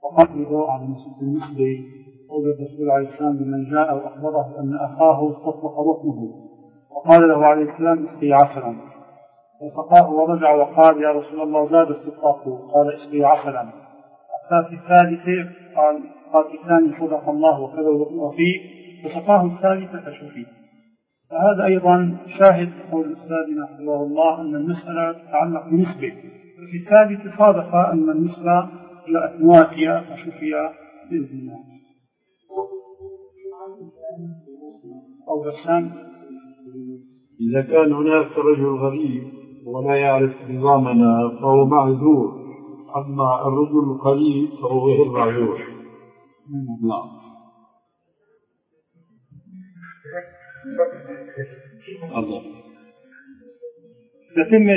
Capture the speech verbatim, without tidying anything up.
وقتله على بالنسبة قول الرسول عليه السلام لمن جاء وأخبره أن أخاه استطلق بطنه وقال له عليه السلام اسقي عسلا، فسقاه ورجع وقال يا رسول الله زاد استطلاقه، قال اسقي عسلا. حتى في الثالثة قال قال الثاني صدق الله وكذا وفيه، فسقاه الثالثة فشفي. فهذا أيضا شاهد قول أستاذنا حفظه الله أن المسألة تتعلق بنسبة، في الثالث صادق أن النسبة جاءت مواتية فشفي بإذن الله. أو بسام إذا كان هناك رجل غريب ولا يعرف نظامنا فهو معذور، أما الرجل القريب فهو غير معذور. نعم. الله.